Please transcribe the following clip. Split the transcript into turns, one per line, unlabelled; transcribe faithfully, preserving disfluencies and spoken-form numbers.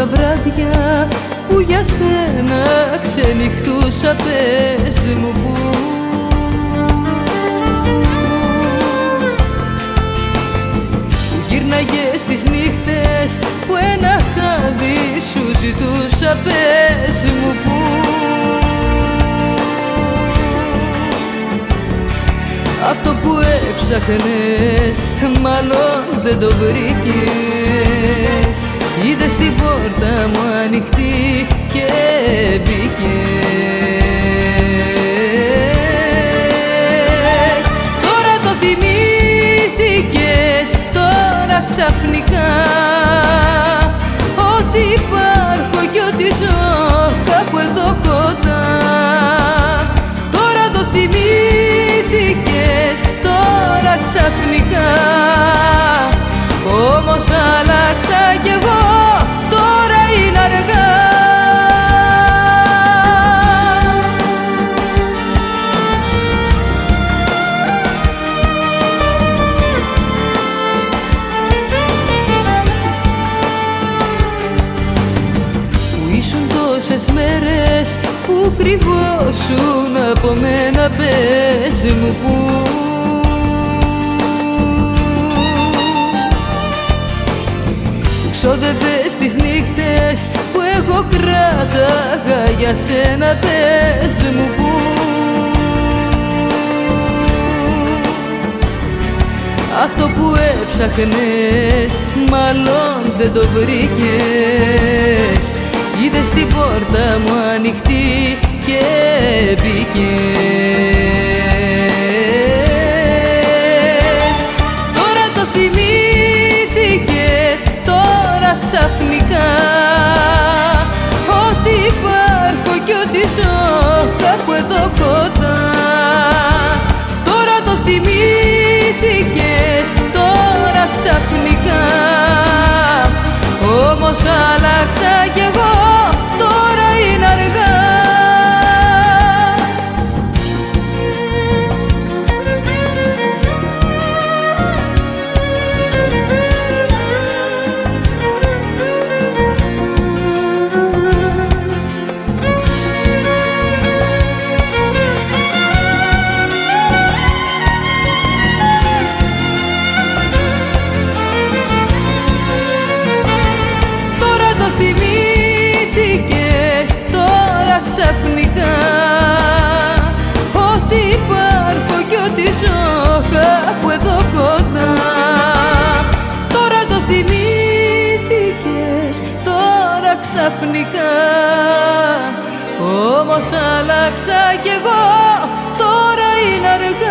βράδια που για σένα ξενυχτούσα, πες μου πού. Που γύρναγες τις νύχτες που ένα χάδι σου ζητούσα, πες μου πού. Αυτό που έψαχνες μάλλον δεν το βρήκες. Είδες την πόρτα μου ανοιχτή και μπήκες. Τώρα το θυμήθηκες, τώρα ξαφνικά, ότι υπάρχω κι ότι ζω κάπου εδώ κοντά. Τώρα το θυμήθηκες, τώρα ξαφνικά, όμως άλλαξα κι εγώ, τώρα είναι αργά. Που ήσουν τόσες μέρες που κρυβόσουν από μένα, πες μου πού. Ξόδευες τις νύχτες που εγώ κράταγα για σένα, πες μου πού. Αυτό που έψαχνες μάλλον δεν το βρήκες. Είδες την πόρτα μου ανοιχτή και μπήκες. Τώρα το θυμήθηκες, τώρα ξαφνικά, ότι υπάρχω κι ότι ζω κάπου εδώ κοντά. Τώρα το θυμήθηκες, τώρα ξαφνικά, όμως άλλαξα κι εγώ, τώρα είναι αργά. Θυμήθηκες, τώρα ξαφνικά, ότι υπάρχω κι ότι ζω κάπου εδώ κοντά. Τώρα το θυμήθηκες, τώρα ξαφνικά, όμως άλλαξα κι εγώ, τώρα είναι αργά.